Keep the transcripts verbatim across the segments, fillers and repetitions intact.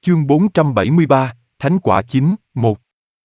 Chương bốn trăm bảy mươi ba, Thánh quả chín, một.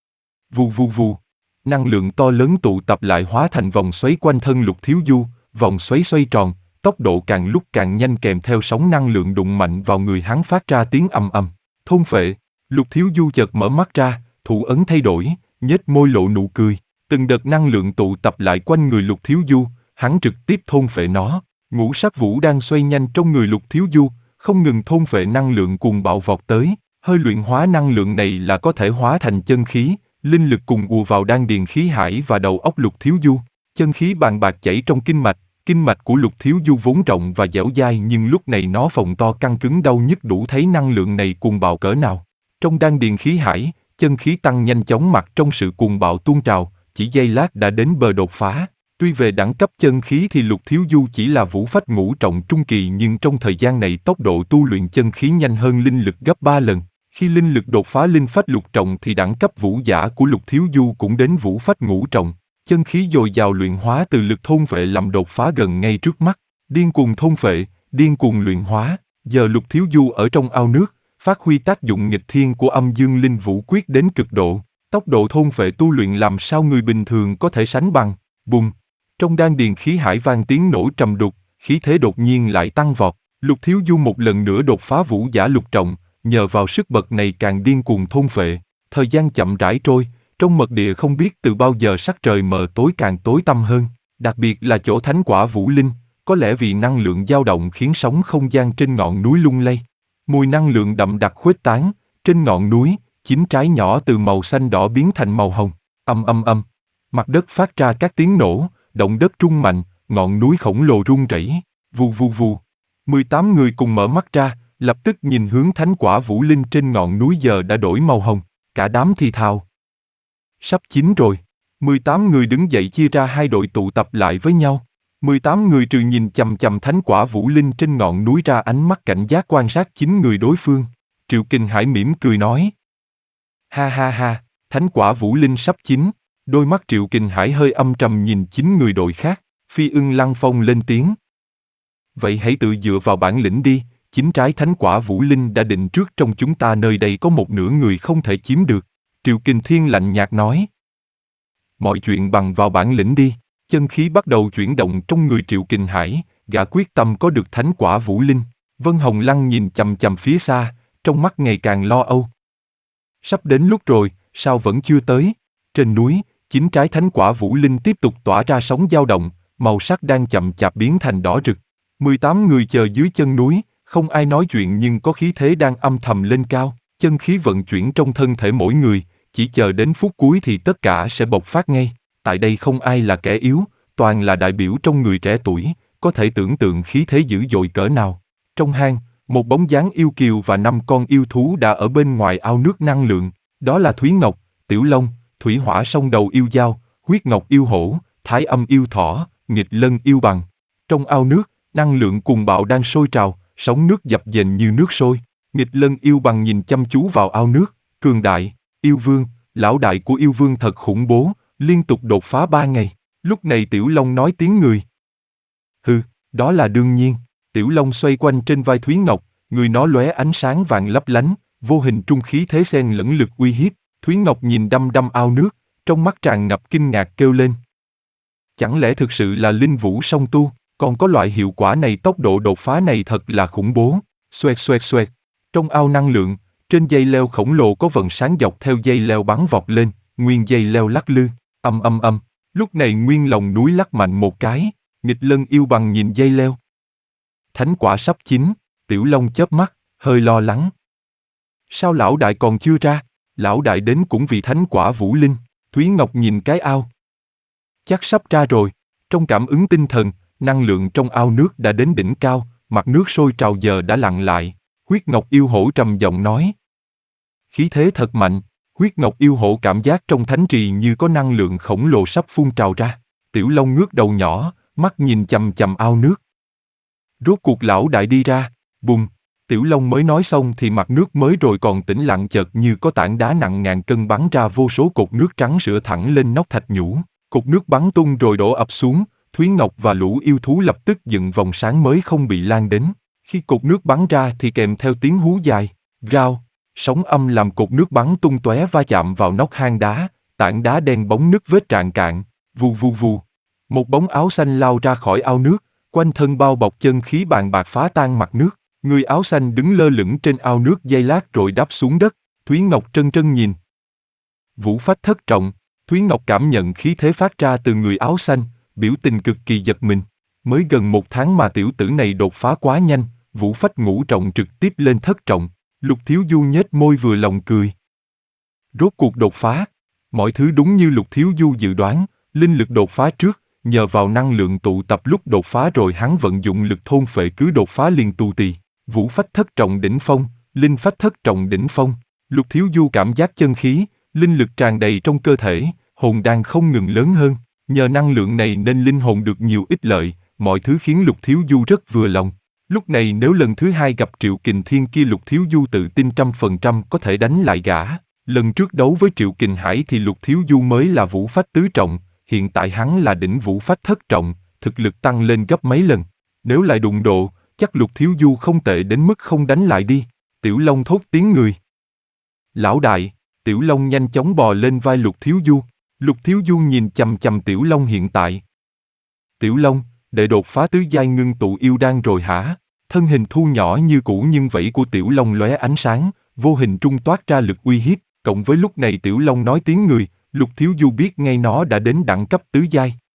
Vù vù vù. Năng lượng to lớn tụ tập lại hóa thành vòng xoáy quanh thân Lục Thiếu Du, vòng xoáy xoay tròn, tốc độ càng lúc càng nhanh kèm theo sóng năng lượng đụng mạnh vào người hắn phát ra tiếng ầm ầm. Thôn phệ. Lục Thiếu Du chợt mở mắt ra, thủ ấn thay đổi, nhếch môi lộ nụ cười. Từng đợt năng lượng tụ tập lại quanh người Lục Thiếu Du, hắn trực tiếp thôn phệ nó. Ngũ sắc vũ đang xoay nhanh trong người Lục Thiếu Du, không ngừng thôn phệ năng lượng cuồng bạo vọt tới. Hơi luyện hóa năng lượng này là có thể hóa thành chân khí, linh lực cùng ùa vào đan điền khí hải và đầu óc Lục Thiếu Du. Chân khí bàn bạc chảy trong kinh mạch, kinh mạch của Lục Thiếu Du vốn rộng và dẻo dai nhưng lúc này nó phồng to căng cứng đau nhức đủ thấy năng lượng này cuồng bạo cỡ nào. Trong đan điền khí hải, chân khí tăng nhanh chóng mặc trong sự cuồng bạo tuôn trào, chỉ giây lát đã đến bờ đột phá. Tuy về đẳng cấp chân khí thì Lục Thiếu Du chỉ là vũ phách ngũ trọng trung kỳ nhưng trong thời gian này tốc độ tu luyện chân khí nhanh hơn linh lực gấp ba lần. Khi linh lực đột phá linh phách lục trọng thì đẳng cấp vũ giả của Lục Thiếu Du cũng đến vũ phách ngũ trọng. Chân khí dồi dào luyện hóa từ lực thôn phệ làm đột phá gần ngay trước mắt. Điên cuồng thôn phệ, điên cuồng luyện hóa. Giờ Lục Thiếu Du ở trong ao nước, phát huy tác dụng nghịch thiên của âm dương linh vũ quyết đến cực độ. Tốc độ thôn phệ tu luyện làm sao người bình thường có thể sánh bằng. Bùng! Trong đan điền khí hải vang tiếng nổ trầm đục, khí thế đột nhiên lại tăng vọt. Lục Thiếu Du một lần nữa đột phá vũ giả lục trọng, nhờ vào sức bật này càng điên cuồng thôn phệ. Thời gian chậm rãi trôi, trong mật địa không biết từ bao giờ sắc trời mờ tối càng tối tăm hơn. Đặc biệt là chỗ thánh quả vũ linh, có lẽ vì năng lượng dao động khiến sóng không gian trên ngọn núi lung lay. Mùi năng lượng đậm đặc khuếch tán, trên ngọn núi, chín trái nhỏ từ màu xanh đỏ biến thành màu hồng. Âm âm âm, mặt đất phát ra các tiếng nổ. Động đất rung mạnh, ngọn núi khổng lồ rung rẩy, vù vù vù. mười tám người cùng mở mắt ra, lập tức nhìn hướng thánh quả vũ linh trên ngọn núi giờ đã đổi màu hồng, cả đám thì thào. Sắp chín rồi. mười tám người đứng dậy chia ra hai đội tụ tập lại với nhau. mười tám người trừ nhìn chằm chằm thánh quả vũ linh trên ngọn núi ra ánh mắt cảnh giác quan sát chín người đối phương. Triệu Kình Hải mỉm cười nói. Ha ha ha, thánh quả vũ linh sắp chín. Đôi mắt Triệu Kình Hải hơi âm trầm nhìn chín người đội khác, Phi Ưng Lăng Phong lên tiếng. Vậy hãy tự dựa vào bản lĩnh đi, chín trái thánh quả vũ linh đã định trước trong chúng ta nơi đây có một nửa người không thể chiếm được. Triệu Kình Thiên lạnh nhạt nói. Mọi chuyện bằng vào bản lĩnh đi, chân khí bắt đầu chuyển động trong người Triệu Kình Hải, gã quyết tâm có được thánh quả vũ linh. Vân Hồng Lăng nhìn chằm chằm phía xa, trong mắt ngày càng lo âu. Sắp đến lúc rồi, sao vẫn chưa tới? Trên núi, chín trái thánh quả vũ linh tiếp tục tỏa ra sóng dao động, màu sắc đang chậm chạp biến thành đỏ rực. mười tám người chờ dưới chân núi, không ai nói chuyện nhưng có khí thế đang âm thầm lên cao, chân khí vận chuyển trong thân thể mỗi người, chỉ chờ đến phút cuối thì tất cả sẽ bộc phát ngay. Tại đây không ai là kẻ yếu, toàn là đại biểu trong người trẻ tuổi, có thể tưởng tượng khí thế dữ dội cỡ nào. Trong hang, một bóng dáng yêu kiều và năm con yêu thú đã ở bên ngoài ao nước năng lượng, đó là Thúy Ngọc, Tiểu Long, Thủy Hỏa song đầu yêu dao, Huyết Ngọc yêu hổ, Thái Âm yêu thỏ, Nghịch Lân yêu bằng. Trong ao nước, năng lượng cuồng bạo đang sôi trào, sóng nước dập dềnh như nước sôi. Nghịch Lân yêu bằng nhìn chăm chú vào ao nước, cường đại, yêu vương, lão đại của yêu vương thật khủng bố, liên tục đột phá ba ngày. Lúc này Tiểu Long nói tiếng người. Hừ, đó là đương nhiên. Tiểu Long xoay quanh trên vai Thúy Ngọc, người nó lóe ánh sáng vàng lấp lánh, vô hình trung khí thế xen lẫn lực uy hiếp. Thúy Ngọc nhìn đăm đăm ao nước, trong mắt tràn ngập kinh ngạc kêu lên. Chẳng lẽ thực sự là linh vũ song tu, còn có loại hiệu quả này, tốc độ đột phá này thật là khủng bố. Xoẹt xoẹt xoẹt, trong ao năng lượng, trên dây leo khổng lồ có vầng sáng dọc theo dây leo bắn vọt lên, nguyên dây leo lắc lư, âm âm âm. Lúc này nguyên lòng núi lắc mạnh một cái, Nghịch Lân yêu bằng nhìn dây leo. Thánh quả sắp chín, Tiểu Long chớp mắt, hơi lo lắng. Sao lão đại còn chưa ra? Lão đại đến cũng vì thánh quả vũ linh. Thúy Ngọc nhìn cái ao. Chắc sắp ra rồi. Trong cảm ứng tinh thần, năng lượng trong ao nước đã đến đỉnh cao, mặt nước sôi trào giờ đã lặng lại. Huyết Ngọc yêu hổ trầm giọng nói. Khí thế thật mạnh. Huyết Ngọc yêu hổ cảm giác trong thánh trì như có năng lượng khổng lồ sắp phun trào ra. Tiểu Long ngước đầu nhỏ, mắt nhìn chằm chằm ao nước. Rốt cuộc lão đại đi ra, bùng. Tiểu Long mới nói xong thì mặt nước mới rồi còn tĩnh lặng chợt như có tảng đá nặng ngàn cân bắn ra vô số cột nước trắng sữa thẳng lên nóc thạch nhũ. Cột nước bắn tung rồi đổ ập xuống, Thúy Ngọc và lũ yêu thú lập tức dựng vòng sáng mới không bị lan đến. Khi cột nước bắn ra thì kèm theo tiếng hú dài, rao, Sóng âm làm cột nước bắn tung tóe va chạm vào nóc hang đá, tảng đá đen bóng nứt vết rạn cạn, vù vù vù. Một bóng áo xanh lao ra khỏi ao nước, quanh thân bao bọc chân khí bàn bạc phá tan mặt nước. Người áo xanh đứng lơ lửng trên ao nước giây lát rồi đáp xuống đất. Thúy Ngọc trân trân nhìn. Vũ phách thất trọng. Thúy Ngọc cảm nhận khí thế phát ra từ người áo xanh, biểu tình cực kỳ giật mình. Mới gần một tháng mà tiểu tử này đột phá quá nhanh, vũ phách ngũ trọng trực tiếp lên thất trọng. Lục Thiếu Du nhếch môi vừa lòng cười. Rốt cuộc đột phá. Mọi thứ đúng như Lục Thiếu Du dự đoán, linh lực đột phá trước, nhờ vào năng lượng tụ tập lúc đột phá rồi hắn vận dụng lực thôn phệ cứ đột phá liền tù tì. Vũ phách thất trọng đỉnh phong, linh phách thất trọng đỉnh phong. Lục Thiếu Du cảm giác chân khí, linh lực tràn đầy trong cơ thể, hồn đan không ngừng lớn hơn. Nhờ năng lượng này nên linh hồn được nhiều ích lợi, mọi thứ khiến Lục Thiếu Du rất vừa lòng. Lúc này nếu lần thứ hai gặp Triệu Kình Thiên kia Lục Thiếu Du tự tin trăm phần trăm có thể đánh lại gã. Lần trước đấu với Triệu Kình Hải thì Lục Thiếu Du mới là vũ phách tứ trọng, hiện tại hắn là đỉnh vũ phách thất trọng, thực lực tăng lên gấp mấy lần. Nếu lại đụng độ, chắc Lục Thiếu Du không tệ đến mức không đánh lại đi. Tiểu Long thốt tiếng người. Lão đại, Tiểu Long nhanh chóng bò lên vai Lục Thiếu Du. Lục Thiếu Du nhìn chằm chằm Tiểu Long hiện tại. Tiểu Long, đệ đột phá tứ giai ngưng tụ yêu đan rồi hả? Thân hình thu nhỏ như cũ nhưng vảy của Tiểu Long lóe ánh sáng, vô hình trung toát ra lực uy hiếp, cộng với lúc này Tiểu Long nói tiếng người, Lục Thiếu Du biết ngay nó đã đến đẳng cấp tứ giai.